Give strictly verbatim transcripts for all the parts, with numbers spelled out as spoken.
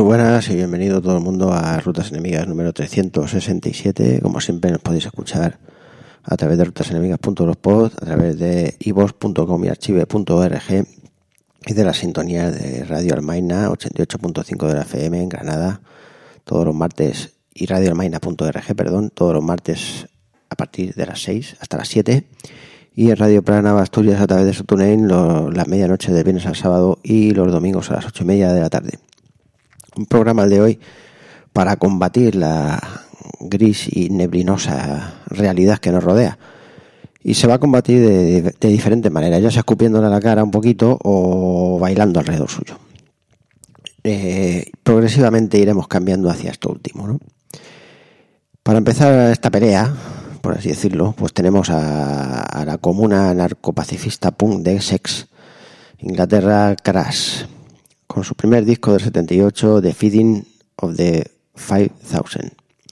buenas y bienvenido todo el mundo a Rutas Enemigas número trescientos sesenta y siete. Como siempre nos podéis escuchar a través de rutasenemigas punto blogspot, a través de ivox punto com y archive punto org y de la sintonía de Radio Almaina ochenta y ocho punto cinco de la F M en Granada todos los martes y radio almaina punto org, perdón, todos los martes a partir de las seis hasta las siete, y en Radio Prana Asturias a través de su TuneIn las medianoche del viernes al sábado y los domingos a las ocho y media de la tarde. Un programa el de hoy para combatir la gris y neblinosa realidad que nos rodea. Y se va a combatir de, de, de diferentes maneras, ya sea escupiéndole a la cara un poquito o bailando alrededor suyo. Eh, progresivamente iremos cambiando hacia esto último, ¿no? Para empezar esta pelea, por así decirlo, pues tenemos a, a la comuna narcopacifista punk de Essex, Inglaterra, Crash, con su primer disco del setenta y ocho, The Feeding of the five thousand.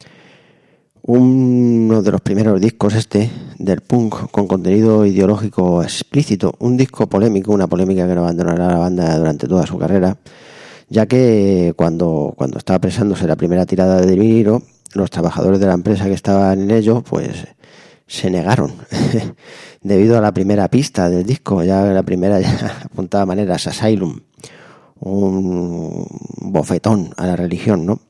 Uno de los primeros discos este del punk con contenido ideológico explícito, un disco polémico, una polémica que no abandonará la banda durante toda su carrera, ya que cuando, cuando estaba presándose la primera tirada de vinilo, los trabajadores de la empresa que estaban en ello, pues se negaron debido a la primera pista del disco. Ya la primera ya apuntaba maneras, Asylum, un bofetón a la religión, ¿no?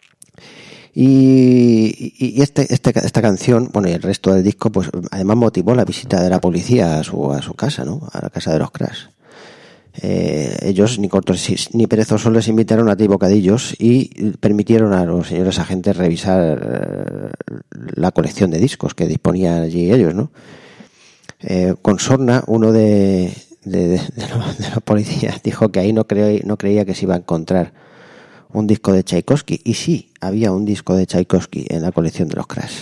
Y, y este, este, esta canción, bueno, y el resto del disco, pues además motivó la visita de la policía a su, a su casa, ¿no? A la casa de los Crash. Eh, ellos, ni cortos ni perezosos, les invitaron a ti bocadillos y permitieron a los señores agentes revisar la colección de discos que disponían allí ellos, ¿no? Eh, con sorna, uno de, de, de, de, los, de los policías dijo que ahí no, creía, no creía que se iba a encontrar un disco de Tchaikovsky, y sí, había un disco de Tchaikovsky en la colección de los Crash.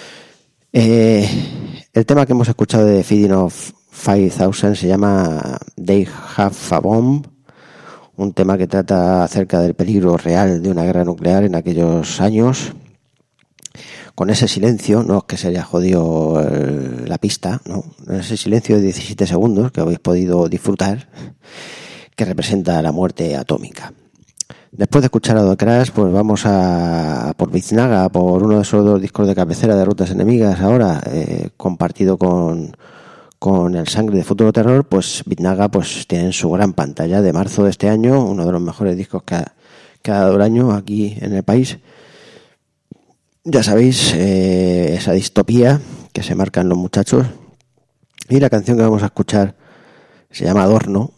Eh, el tema que hemos escuchado de Feeding of five thousand se llama They Have a Bomb, un tema que trata acerca del peligro real de una guerra nuclear en aquellos años, con ese silencio, no es que se haya jodido el, la pista, no, ese silencio de diecisiete segundos que habéis podido disfrutar, que representa la muerte atómica. Después de escuchar a The Crash, pues vamos a, a por Biznaga, por uno de esos dos discos de cabecera de Rutas Enemigas ahora, eh, compartido con con el Sangre de Futuro Terror. Pues Biznaga pues tiene en su gran pantalla de marzo de este año uno de los mejores discos que ha, que ha dado el año aquí en el país. Ya sabéis, eh, esa distopía que se marcan los muchachos, y la canción que vamos a escuchar se llama Adorno.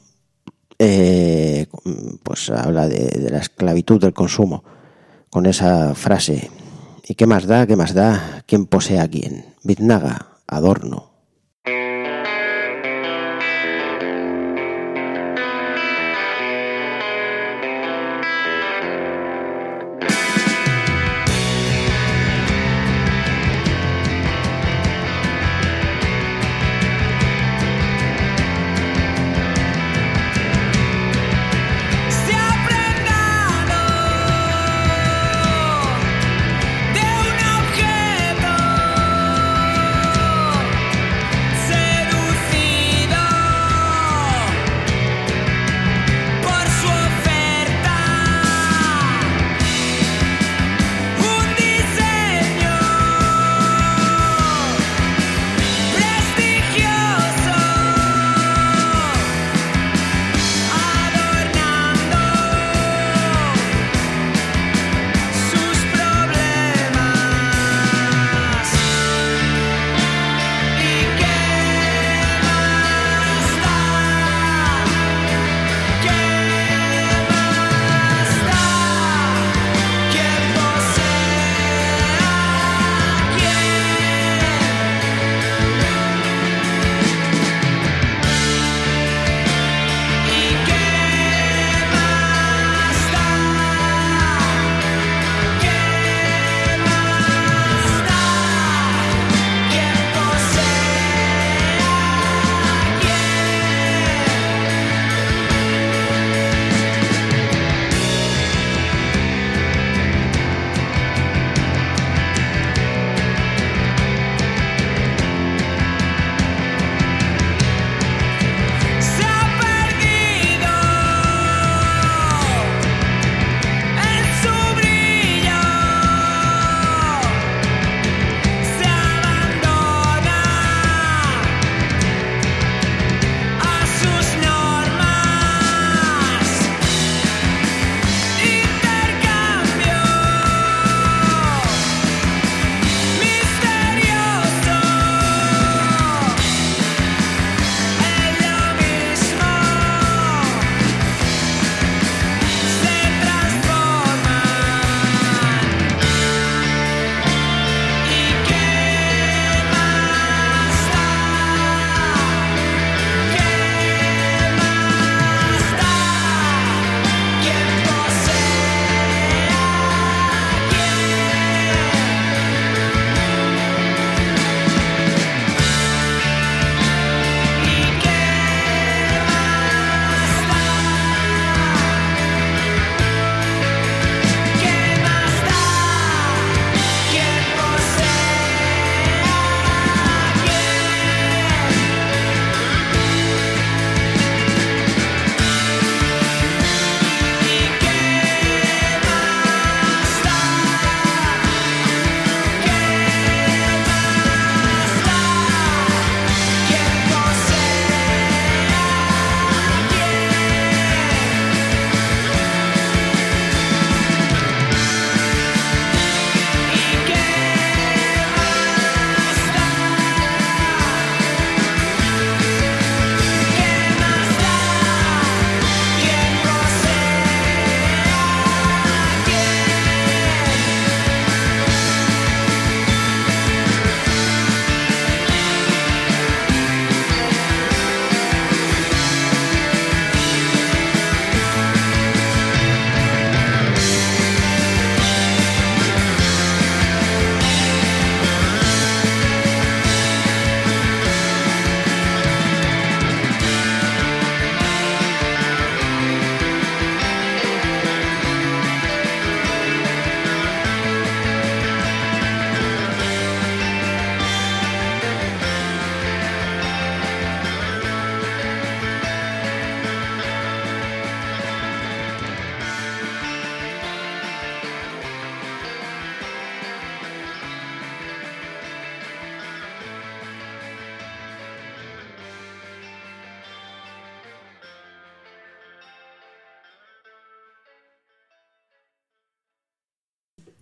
Eh, pues habla de, de la esclavitud del consumo, con esa frase: ¿y qué más da, qué más da quién posee a quién? Biznaga, Adorno. De un objeto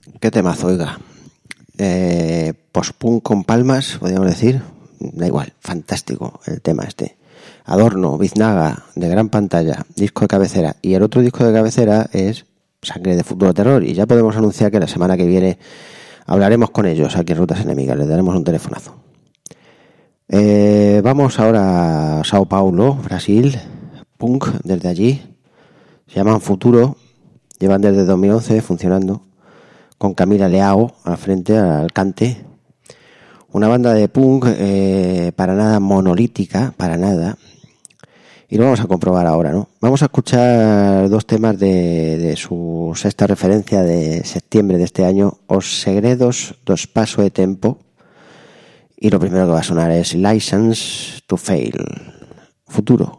qué temazo, oiga. Eh, post-punk con palmas, podríamos decir. Da igual, fantástico el tema este. Adorno, Biznaga, de gran pantalla, disco de cabecera. Y el otro disco de cabecera es Sangre de Futuro Terror. Y ya podemos anunciar que la semana que viene hablaremos con ellos aquí en Rutas Enemigas. Les daremos un telefonazo. Eh, vamos ahora a Sao Paulo, Brasil. Punk desde allí. Se llaman Futuro. Llevan desde dos mil once funcionando. Con Camila Leao al frente, al cante. Una banda de punk eh, para nada monolítica, para nada. Y lo vamos a comprobar ahora, ¿no? Vamos a escuchar dos temas de, de su sexta referencia de septiembre de este año, Os Segredos do Espaço e Tempo. Y lo primero que va a sonar es License to Fail. Futuro.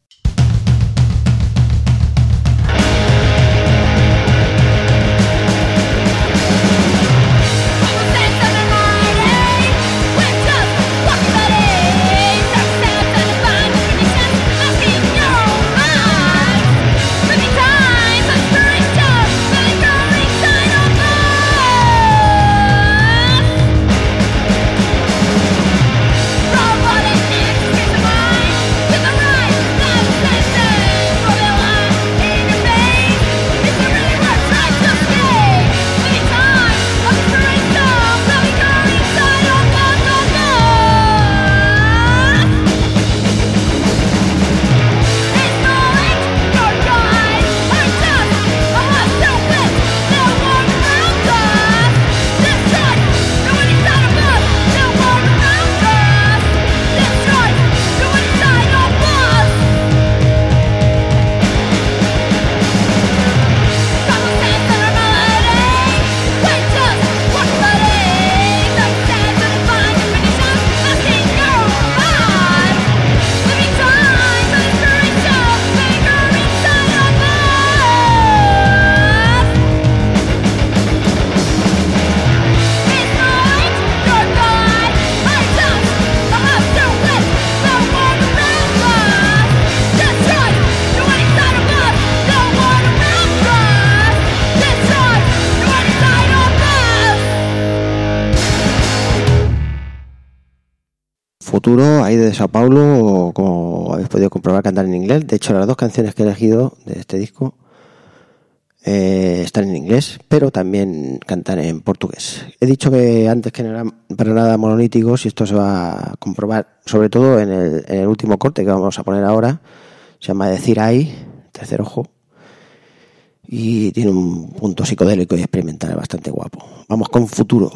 Futuro, ahí de Sao Paulo, como habéis podido comprobar, cantar en inglés. De hecho, las dos canciones que he elegido de este disco eh, están en inglés, pero también cantan en portugués. He dicho que antes que no eran para nada monolíticos, y esto se va a comprobar sobre todo en el, en el último corte que vamos a poner ahora. Se llama Decir Ay, Tercer Ojo, y tiene un punto psicodélico y experimental bastante guapo. Vamos con Futuro.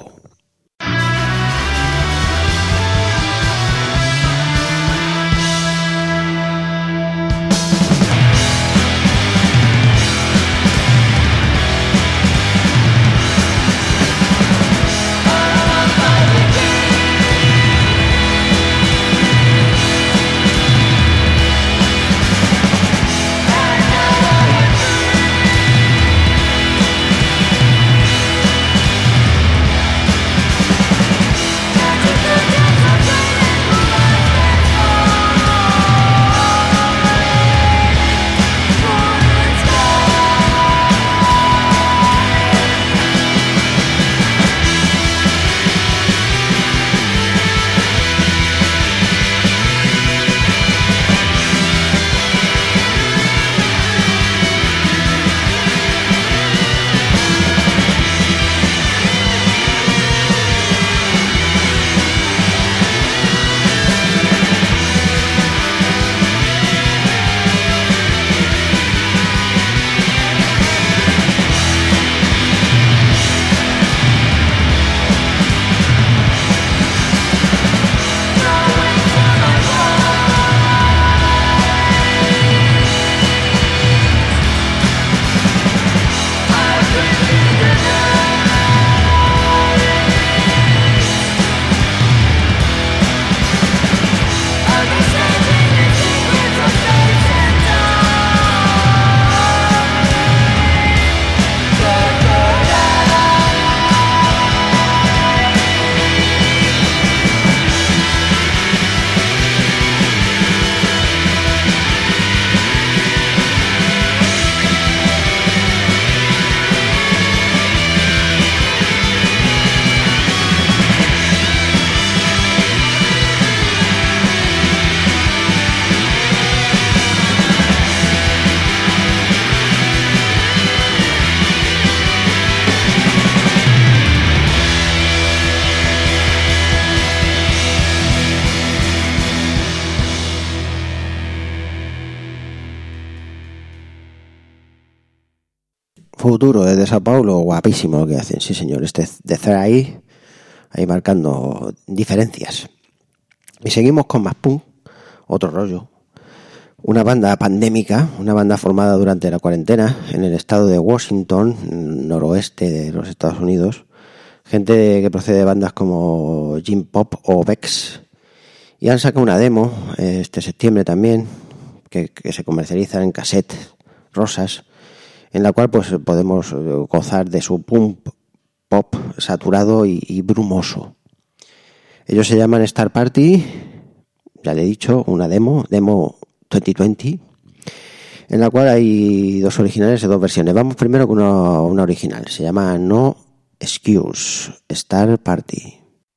Futuro desde Sao Paulo, guapísimo lo que hacen, sí señor, este de Third Eye, ahí marcando diferencias. Y seguimos con más punk, otro rollo. Una banda pandémica, una banda formada durante la cuarentena en el estado de Washington, noroeste de los Estados Unidos. Gente que procede de bandas como Jim Pop o Vex. Y han sacado una demo este septiembre también, que, que se comercializa en cassette rosas, en la cual pues podemos gozar de su punk pop saturado y, y brumoso. Ellos se llaman Star Party, ya le he dicho, una demo, demo veinte veinte, en la cual hay dos originales y dos versiones. Vamos primero con una, una original, se llama No Excuse, Star Party.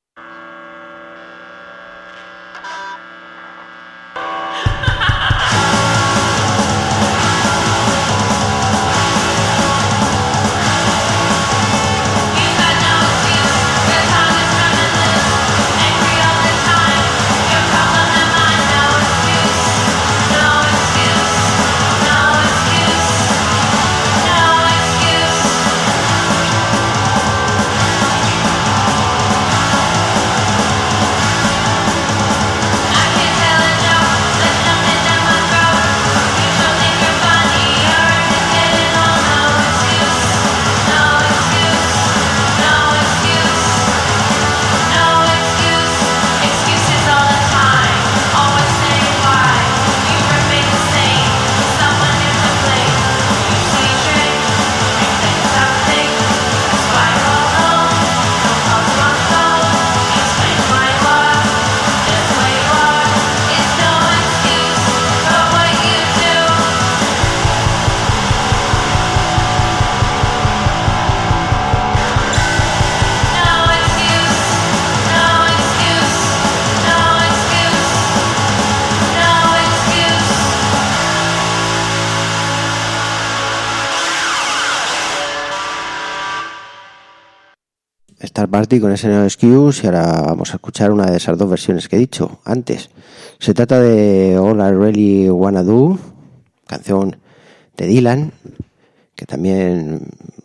Star Party con ese No Excuse, y ahora vamos a escuchar una de esas dos versiones que he dicho antes. Se trata de All I Really Wanna Do, canción de Dylan, que también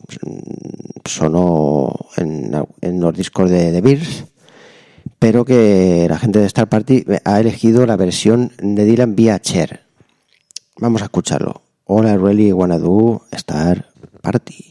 sonó en, en los discos de The Bears, pero que la gente de Star Party ha elegido la versión de Dylan vía Cher. Vamos a escucharlo. All I Really Wanna Do, Star Party.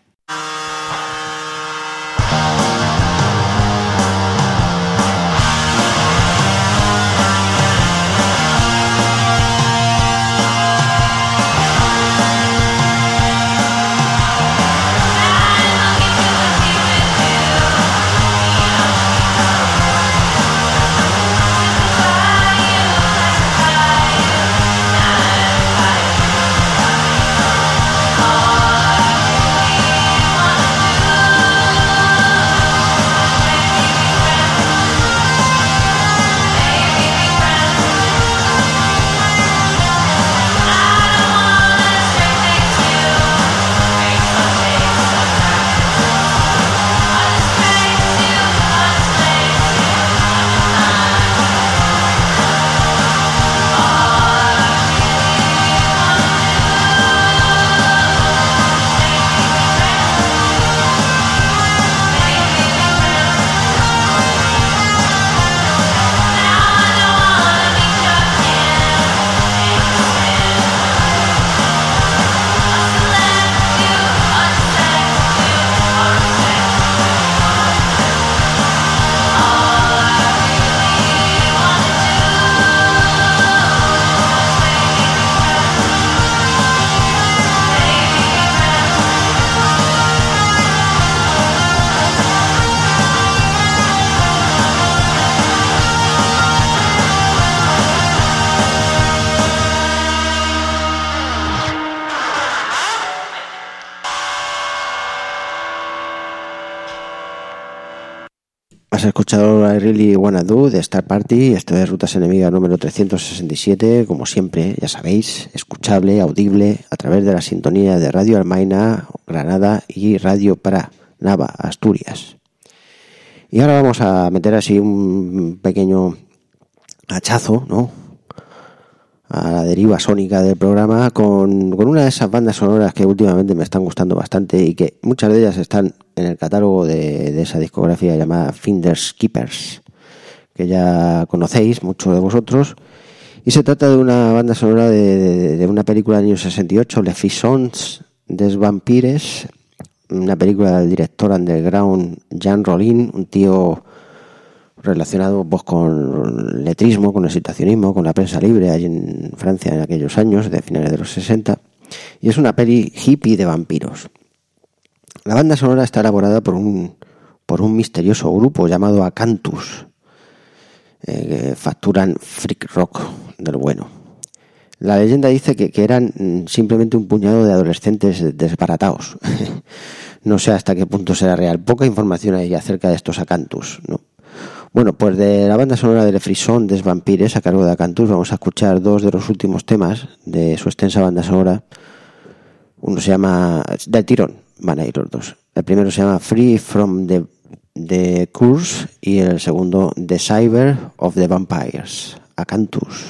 Has escuchado I Really Wanna Do de Star Party. Esto es Rutas Enemigas número trescientos sesenta y siete. Como siempre, ya sabéis, escuchable, audible a través de la sintonía de Radio Almaina, Granada, y Radio para Nava, Asturias. Y ahora vamos a meter así un pequeño hachazo, ¿no?, a la deriva sónica del programa con, con una de esas bandas sonoras que últimamente me están gustando bastante y que muchas de ellas están en el catálogo de, de esa discografía llamada Finders Keepers, que ya conocéis muchos de vosotros, y se trata de una banda sonora de, de, de una película del año sesenta y ocho, Les Frissons des Vampires, una película del director underground Jean Rollin, un tío relacionado pues con el letrismo, con el situacionismo, con la prensa libre allí en Francia en aquellos años, de finales de los sesenta, y es una peli hippie de vampiros. La banda sonora está elaborada por un, por un misterioso grupo llamado Acanthus, eh, que facturan freak rock del bueno. La leyenda dice que, que eran simplemente un puñado de adolescentes desbaratados. No sé hasta qué punto será real. Poca información hay acerca de estos Acanthus, ¿no? Bueno, pues de la banda sonora de Les Frissons des Vampires a cargo de Acanthus vamos a escuchar dos de los últimos temas de su extensa banda sonora. Uno se llama, del tirón, van a ir los dos. El primero se llama Free from the, the Curse y el segundo The Cyber of the Vampires. Acanthus.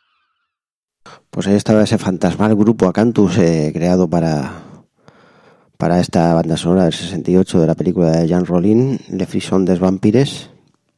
Pues ahí estaba ese fantasmal grupo Acanthus, eh, creado para, para esta banda sonora del sesenta y ocho de la película de Jean Rollin, Le Frisson des Vampires.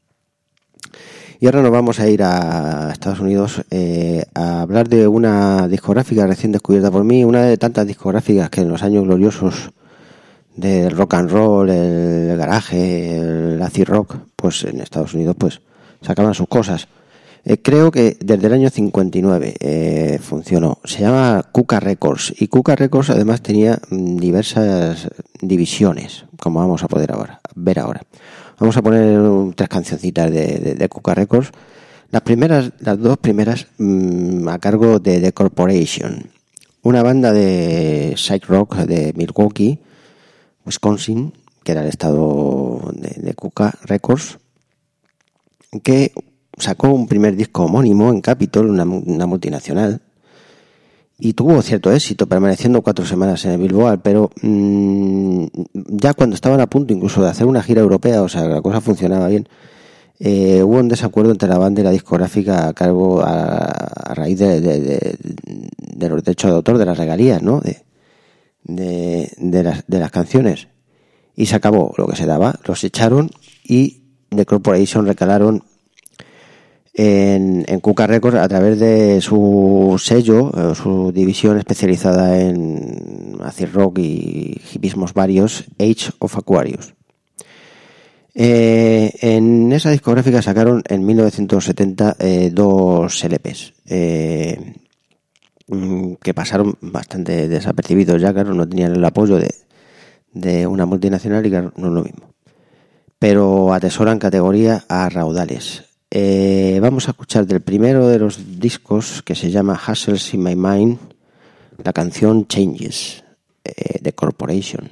Y ahora nos vamos a ir a Estados Unidos eh, a hablar de una discográfica recién descubierta por mí, una de tantas discográficas que en los años gloriosos del rock and roll, el garaje, el acid rock, pues en Estados Unidos pues sacaban sus cosas. Eh, creo que desde el año cincuenta y nueve eh, funcionó. Se llama Cuca Records, y Cuca Records además tenía diversas divisiones, como vamos a poder ahora ver ahora. Vamos a poner um, tres cancioncitas de, de, de Cuca Records. Las primeras, las dos primeras mmm, a cargo de The Corporation, una banda de psych rock de Milwaukee, Wisconsin, que era el estado de, de Cuca Records, que sacó un primer disco homónimo en Capitol, una, una multinacional, y tuvo cierto éxito, permaneciendo cuatro semanas en el Billboard, pero mmm, ya cuando estaban a punto incluso de hacer una gira europea, o sea, la cosa funcionaba bien, eh, hubo un desacuerdo entre la banda y la discográfica a cargo a, a raíz de, de, de, de los derechos de autor, de las regalías, ¿no? De, de, de, las, de las canciones. Y se acabó lo que se daba, los echaron y The Corporation recalaron En, en Cuca Records a través de su sello, eh, su división especializada en acid rock y hipismos varios, Age of Aquarius. Eh, en esa discográfica sacaron en mil novecientos setenta eh, dos L Pes eh, que pasaron bastante desapercibidos, ya claro, no tenían el apoyo de, de una multinacional y claro, no es lo mismo, pero atesoran categoría a raudales. Eh, vamos a escuchar del primero de los discos, que se llama Hustles in My Mind, la canción Changes, eh, de Corporation.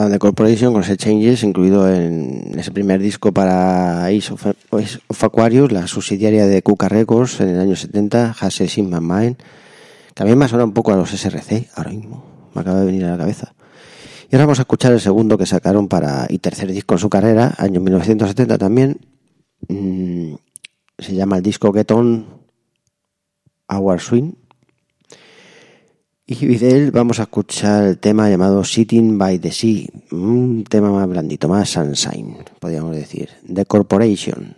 estaban The Corporation con ese Changes, incluido en ese primer disco para Ace of, Ace of Aquarius, la subsidiaria de Kuka Records en el año setenta, Hassel in My Mind. También me ha sonado un poco a los S R C, ahora mismo, me acaba de venir a la cabeza. Y ahora vamos a escuchar el segundo que sacaron para y tercer disco en su carrera, año mil novecientos setenta también. Mm, se llama el disco Get On Our Swing. Y de él vamos a escuchar el tema llamado Sitting by the Sea, un tema más blandito, más sunshine, podríamos decir, The Corporation.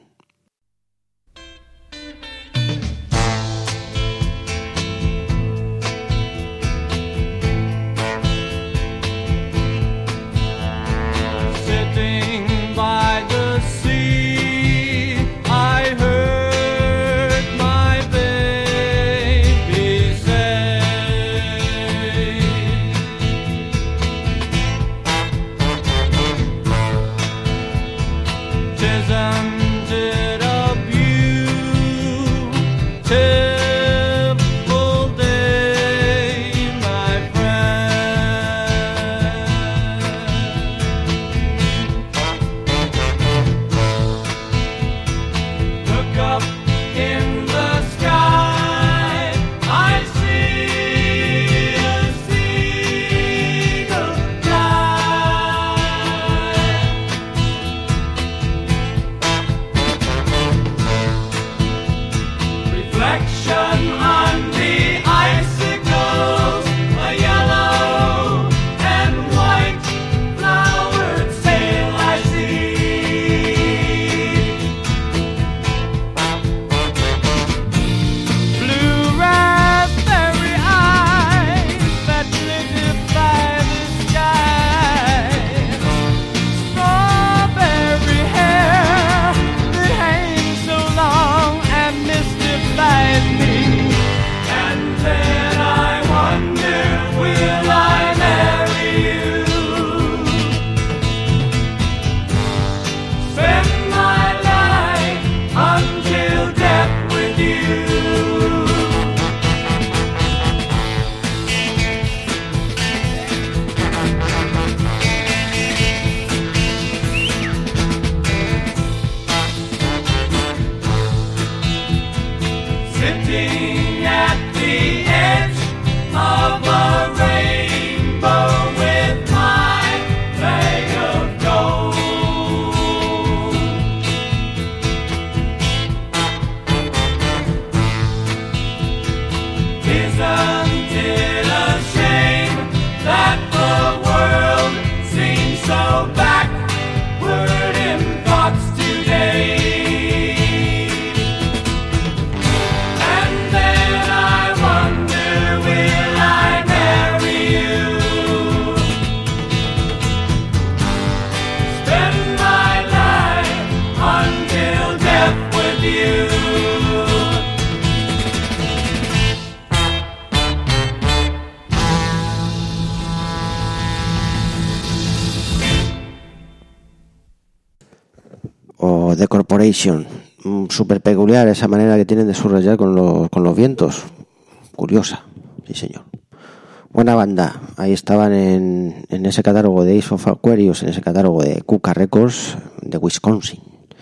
The Corporation, súper peculiar esa manera que tienen de subrayar con los, con los vientos, curiosa, sí señor. Buena banda, ahí estaban en, en ese catálogo de Ace of Aquarius, en ese catálogo de Kuka Records de Wisconsin.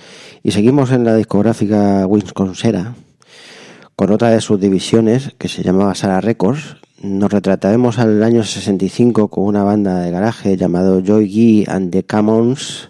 Y seguimos en la discográfica wisconsera con otra de sus divisiones que se llamaba Sarah Records. Nos retrataremos al año sesenta y cinco con una banda de garaje llamado Joy Gee and the Commons.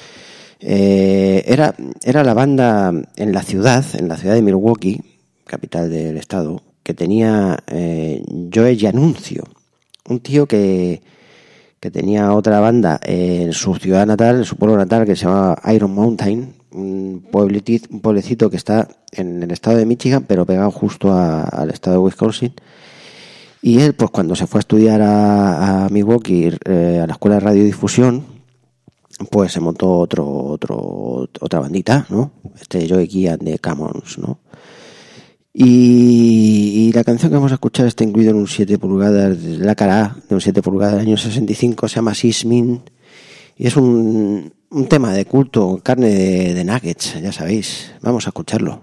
Eh, era, era la banda en la ciudad, en la ciudad de Milwaukee, capital del estado, que tenía eh, Joe Giannunzio, un tío que, que tenía otra banda en su ciudad natal, en su pueblo natal, que se llamaba Iron Mountain, un pueblecito, un pueblecito que está en el estado de Michigan, pero pegado justo a, al estado de Wisconsin. Y él, pues cuando se fue a estudiar a, a Milwaukee, eh, a la escuela de radiodifusión, pues se montó otro, otro, otra bandita, ¿no? Este Joe Gee and the Commons, ¿no? Y, y la canción que vamos a escuchar está incluida en un siete pulgadas, de la cara A, de un siete pulgadas del año sesenta y cinco, se llama Sismin, y es un, un tema de culto, carne de, de nuggets, ya sabéis. Vamos a escucharlo.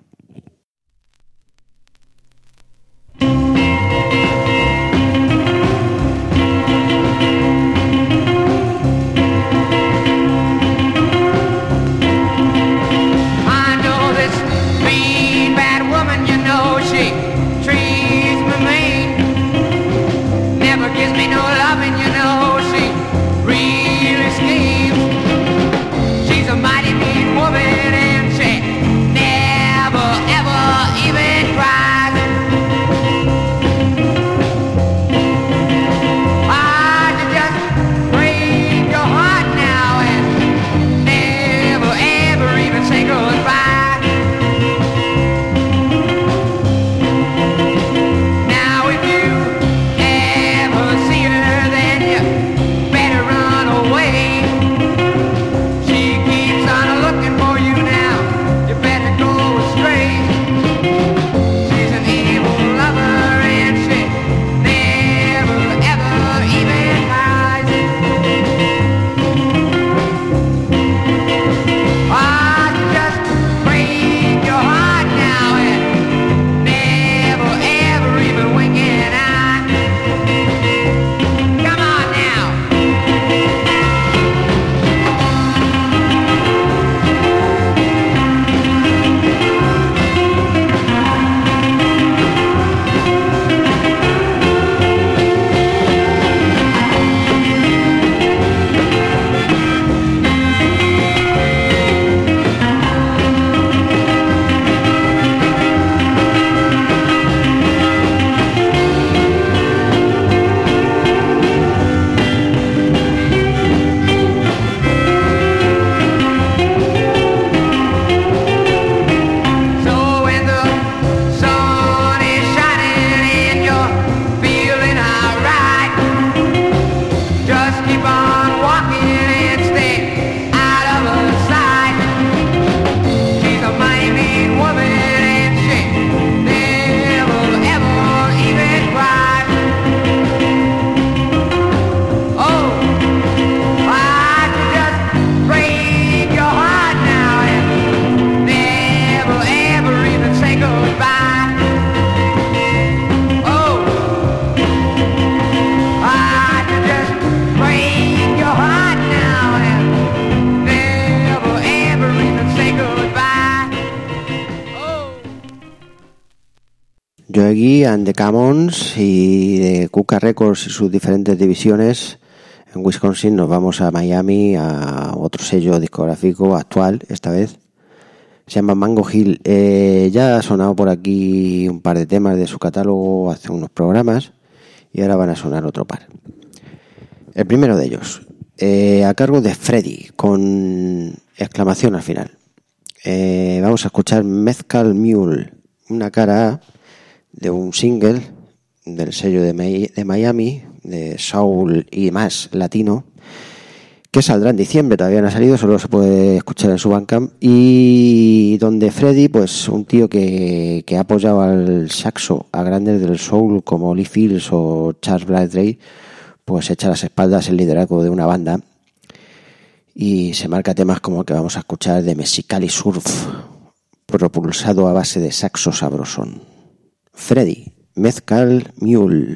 she treats me mean. Never gives me no loving, you know, she really schemes. She's a mighty mean woman and she never ever even cries. Joe and the Commons y de Kuka Records y sus diferentes divisiones en Wisconsin. Nos vamos a Miami, a otro sello discográfico actual, esta vez se llama Mango Hill. Eh, ya ha sonado por aquí un par de temas de su catálogo hace unos programas y ahora van a sonar otro par. El primero de ellos, eh, a cargo de Freddy, con exclamación al final. Eh, vamos a escuchar Mezcal Mule, una cara A de un single del sello de, May- de Miami, de soul y más latino, que saldrá en diciembre. Todavía no ha salido, solo se puede escuchar en su Bandcamp, y donde Freddy, pues un tío que, que ha apoyado al saxo a grandes del soul como Lee Fields o Charles Bradley, pues echa a las espaldas el liderazgo de una banda y se marca temas como el que vamos a escuchar de Mexicali Surf, propulsado a base de saxo sabrosón. Freddy, Mezcal Mule.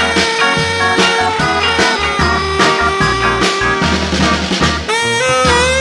Thank you.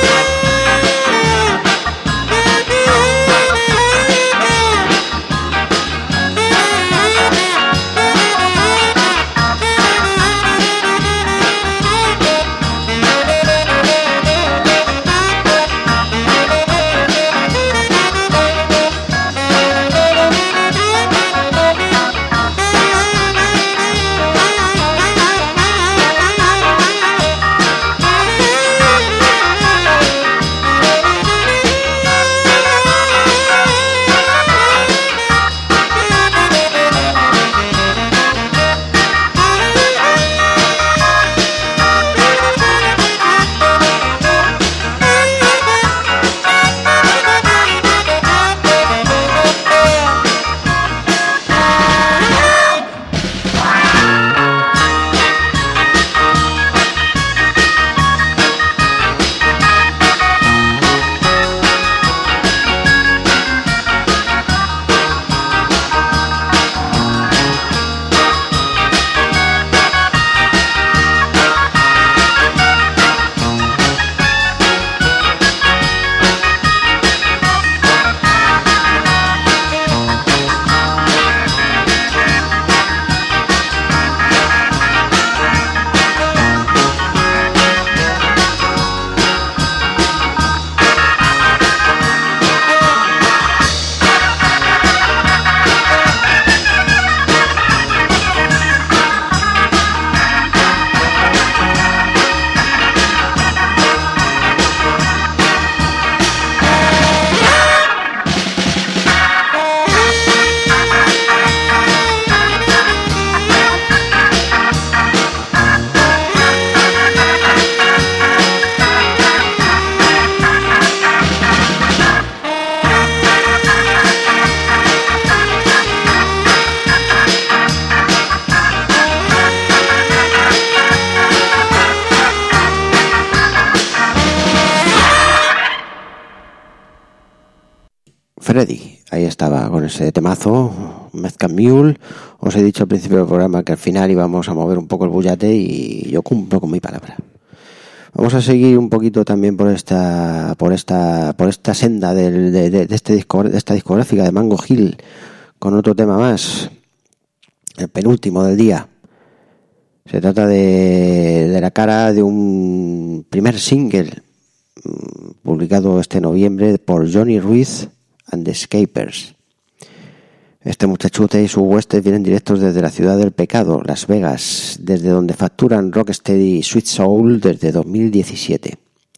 Freddy. Ahí estaba con ese temazo, Mezcan Mule. Os he dicho al principio del programa que al final íbamos a mover un poco el bullate y yo cumplo con mi palabra. Vamos a seguir un poquito también por esta por esta por esta senda de, de, de, este disco, de esta discográfica de Mango Hill, con otro tema más, el penúltimo del día. Se trata de, de la cara de un primer single publicado este noviembre por Johnny Ruiz and the Escapers. Este muchachote y su huestes vienen directos desde la ciudad del pecado, Las Vegas, desde donde facturan Rocksteady y Sweet Soul desde dos mil diecisiete.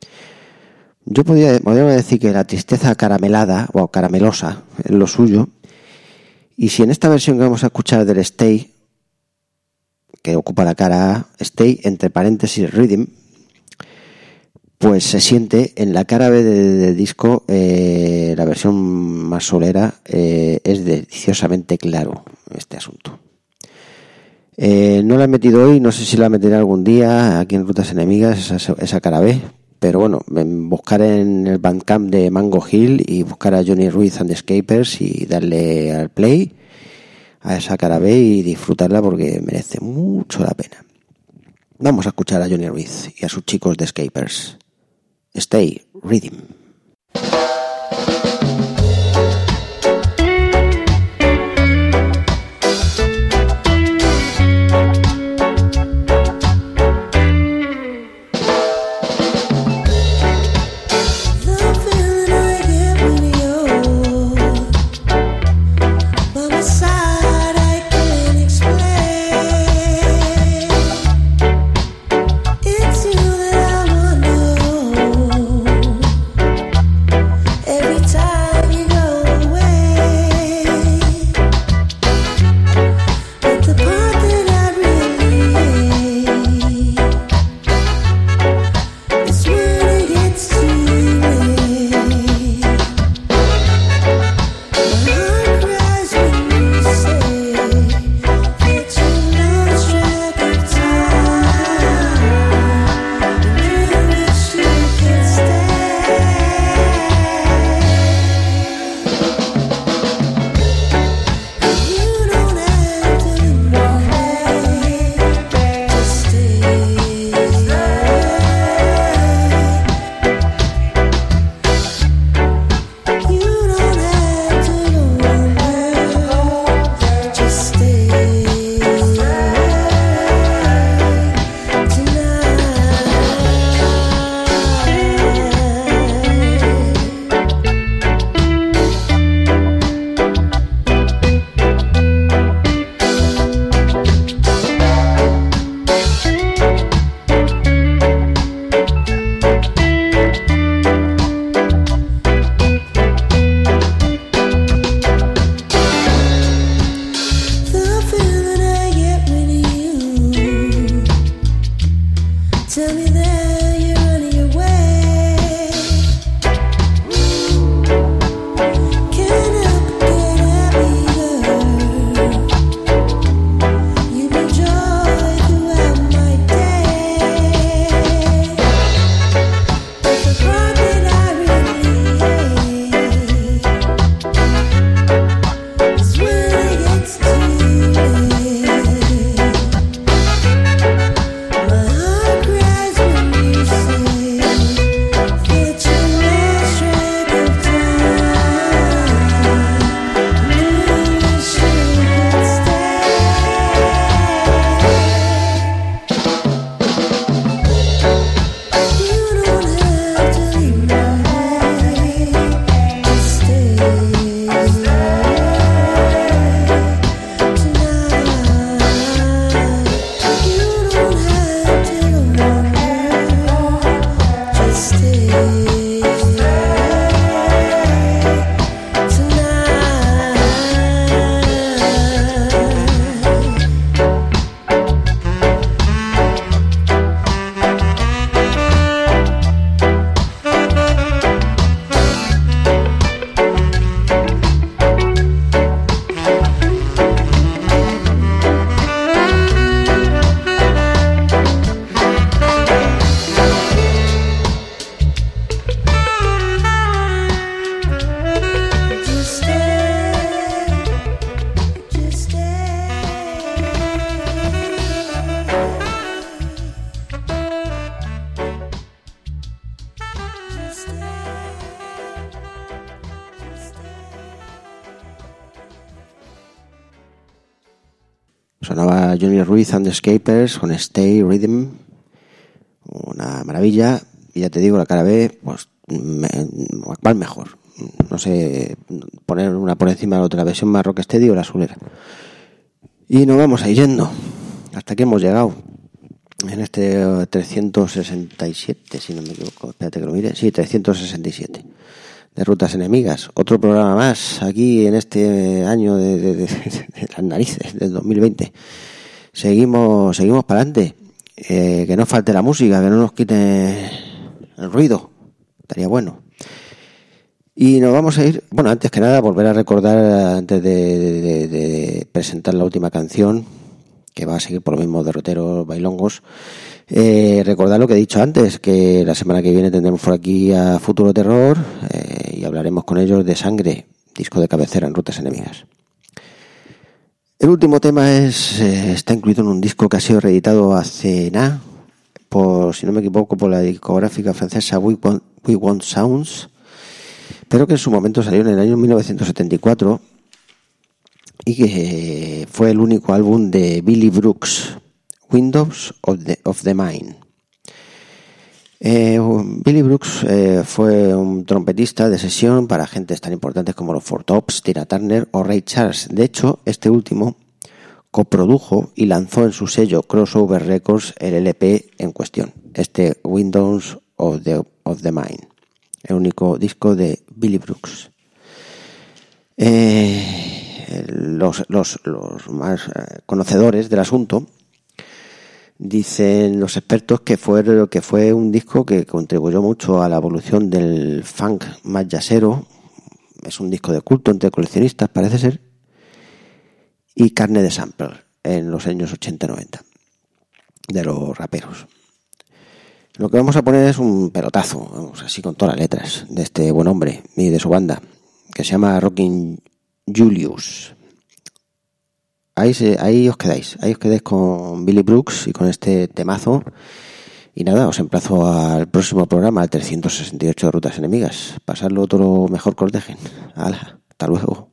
Yo podría, podría decir que la tristeza caramelada o caramelosa es lo suyo, y si en esta versión que vamos a escuchar del Stay, que ocupa la cara A, Stay entre paréntesis Rhythm, pues se siente en la cara B del de disco, eh, la versión más solera, eh, es deliciosamente claro este asunto. Eh, no la he metido hoy, no sé si la meteré algún día aquí en Rutas Enemigas, esa, esa cara B, pero bueno, buscar en el Bandcamp de Mango Hill y buscar a Johnny Ruiz and the Escapers y darle al play a esa cara B y disfrutarla porque merece mucho la pena. Vamos a escuchar a Johnny Ruiz y a sus chicos de Escapers. Stay Rhythm. My heart cries Sonaba Johnny Ruiz and the Escapers con Stay Rhythm, una maravilla. Y ya te digo, la cara B, pues, me, ¿cuál mejor? No sé, poner una por encima de la otra, la versión más rocksteady o la Soulera. Y nos vamos a ir yendo. Hasta aquí hemos llegado. En este trescientos sesenta y siete, si no me equivoco, espérate que lo mire. Sí, trescientos sesenta y siete. De Rutas Enemigas. Otro programa más aquí en este año de, de, de, de las narices del dos mil veinte. Seguimos, seguimos para adelante. Eh, que no falte la música, que no nos quite el ruido. Estaría bueno. Y nos vamos a ir, bueno, antes que nada, volver a recordar, antes de, de, de presentar la última canción, que va a seguir por los mismos derroteros bailongos, eh, recordar lo que he dicho antes, que la semana que viene tendremos por aquí a Futuro Terror eh, y hablaremos con ellos de Sangre, disco de cabecera en Rutas Enemigas. El último tema es eh, está incluido en un disco que ha sido reeditado hace nada, por, si no me equivoco, por la discográfica francesa We Want, We Want Sounds, pero que en su momento salió en el año mil novecientos setenta y cuatro y que fue el único álbum de Billy Brooks, Windows of the, of the Mind. Eh, Billy Brooks eh, fue un trompetista de sesión para agentes tan importantes como los Four Tops, Tina Turner o Ray Charles. De hecho, este último coprodujo y lanzó en su sello Crossover Records el L P en cuestión, este Windows of the, of the Mind, el único disco de Billy Brooks. Eh, los, los, los más conocedores del asunto dicen los expertos que fue, que fue un disco que contribuyó mucho a la evolución del funk más jazzero. Es un disco de culto entre coleccionistas, parece ser, y carne de sample en los años ochenta noventa de los raperos. Lo que vamos a poner es un pelotazo, vamos, así con todas las letras, de este buen hombre y de su banda, que se llama Rockin' Julius. Ahí, se, ahí os quedáis, ahí os quedáis con Billy Brooks y con este temazo. Y nada, os emplazo al próximo programa, al trescientos sesenta y ocho de Rutas Enemigas. Pasadlo todo lo mejor que os dejen. ¡Hala! Hasta luego.